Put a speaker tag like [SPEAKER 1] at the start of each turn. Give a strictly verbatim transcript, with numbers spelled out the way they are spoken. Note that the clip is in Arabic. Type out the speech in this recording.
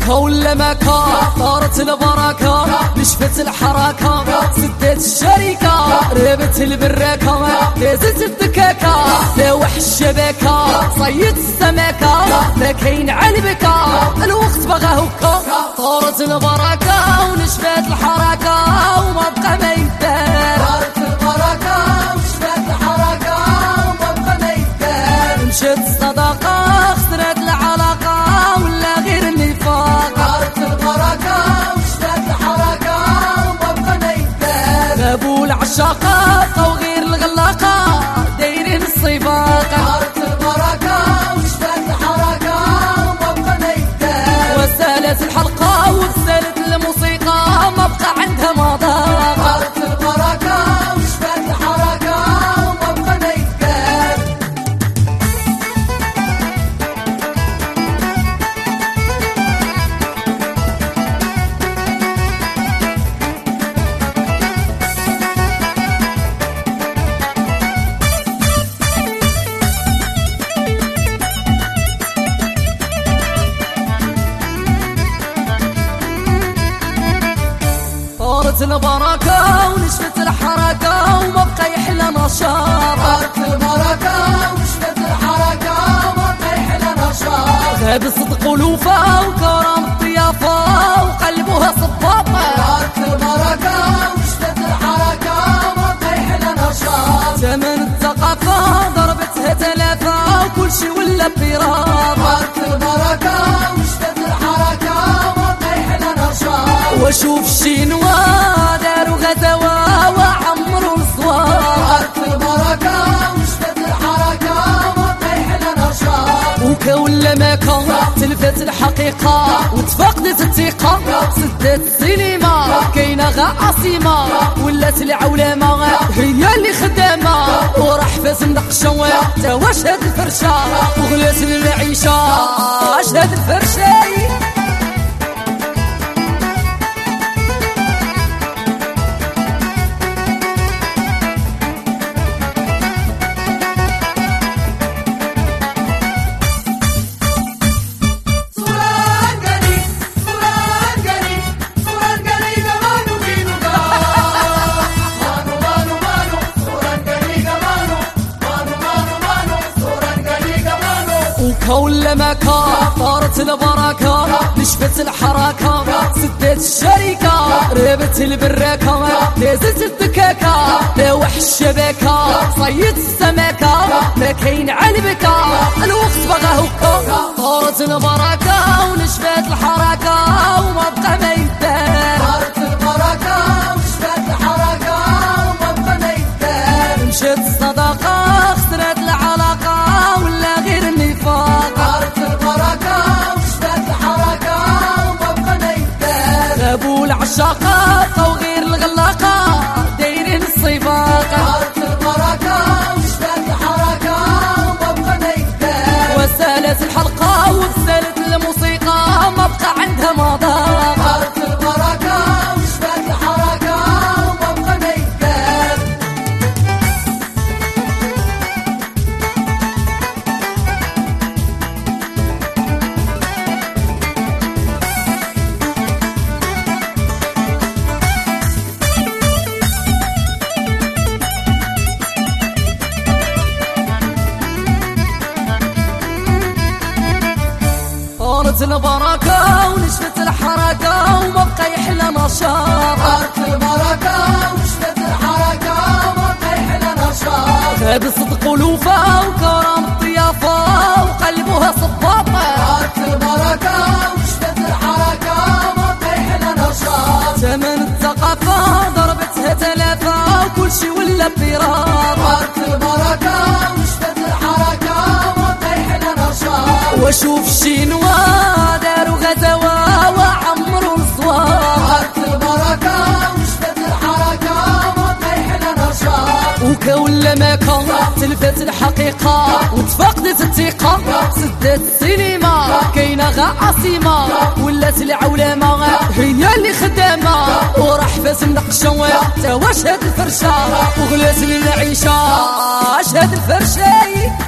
[SPEAKER 1] وكل مكان طارت البركة، نشفت الحركة سديت الشركة، ربت البركة لازلت الدكاكة، لوح الشبكة صيد السمكة، ما كاين علبكة الوقت بغا هكا. طارت البركة ونشفت الحركة وما بقى ما يدار، طارت البركة ونشفت الحركة وما بقى ما يدار. مشات الصداقة خسرت العلاقة ولا غير النفاق، طارت البركة ونشفت الحركة وما بقى ما يدار. بابو العشاقة بقاو غير الغلاقة دايرين الصفاق، طارت البركة ونشفت الحركة وما بقى ما يدار. وسالت الحلقة وسالت الموسيقى ما بقى عندها مذاق، طارت البركة ونشفت الحركة وما بقى ما يدار. طارت البركة ونشفت الحركة وما بقى يحلى نشاط، طارت البركة ونشفت الحركة وما بقى يحلى نشاط. غاب الصدق ولوفا وكرم الضيافة وقلبها صباطة، طارت البركة ونشفت الحركة وما بقى يحلى نشاط. زمن الثقافة ضربتها تلافة وكل شي ولا بيراط، طارت البركة ونشفت الحركة وما بقى يحلى نشاط. واشوف الشينوا داروا غزوة وعمروا الصوار، طارت البركة ونشفت الحركة وما بقى يحلى نشاط. وكل مكان تلفت الحقيقة وتفقدت الثقة، سدت السينما كاينة غا عاصمة ولات العولمة هي اللي خدامة، وراح فاس نقشة تا واش هاد الفرشة وغلات المعيشة اش هاد الفرشة. وكل مكان طارت البركة، نشفت الحركة سديت الشركة، ربت البركة لازلت الدكاكة، لوح الشبكة صيد السمكة، ما كاين علبكة الوقت بغا هكا. طارت البركة ونشفت الحركة وما بقى ما يدار، طارت البركة ونشفت الحركة وما بقى ما يدار. مشات الصداقة خسرت العلاقة ولا غير النفاق، طارت البركة ونشفت الحركة وما بقى ما يدار. بابو العشاقة بقاو غير الغلاقة دايرين الصفاق، طارت البركة ونشفت الحركة وما بقى ما يدار. وسالت الحلقة وسالت الموسيقى ما بقى عندها مذاق، طارت البركة ونشفت الحركة وما بقى ما يدار. طارت البركة ونشفت الحركة وما بقى يحلى نشاط، طارت البركة ونشفت الحركة وما بقى يحلى نشاط. غاب الصدق ولوفا وكرم الضيافة وقلبها صباطة، طارت البركة ونشفت الحركة وما بقى يحلى نشاط. زمن الثقافة ضربتها تلافة وكل شي ولا بيراط، طارت البركة ونشفت الحركة وما بقى يحلى نشاط. واشوف الشينوا داروا غزوة وعمروا الصوار، طارت البركة ونشفت الحركة وما بقى يحلى نشاط. وكل مكان تلفت الحقيقة وتفقدت الثقة، سدت السينما كاينة غا عاصمة ولات العولمة هي اللي خدامة، وراح فاس نقشة تا واش هاد الفرشة وغلات المعيشة اش هاد الفرشة.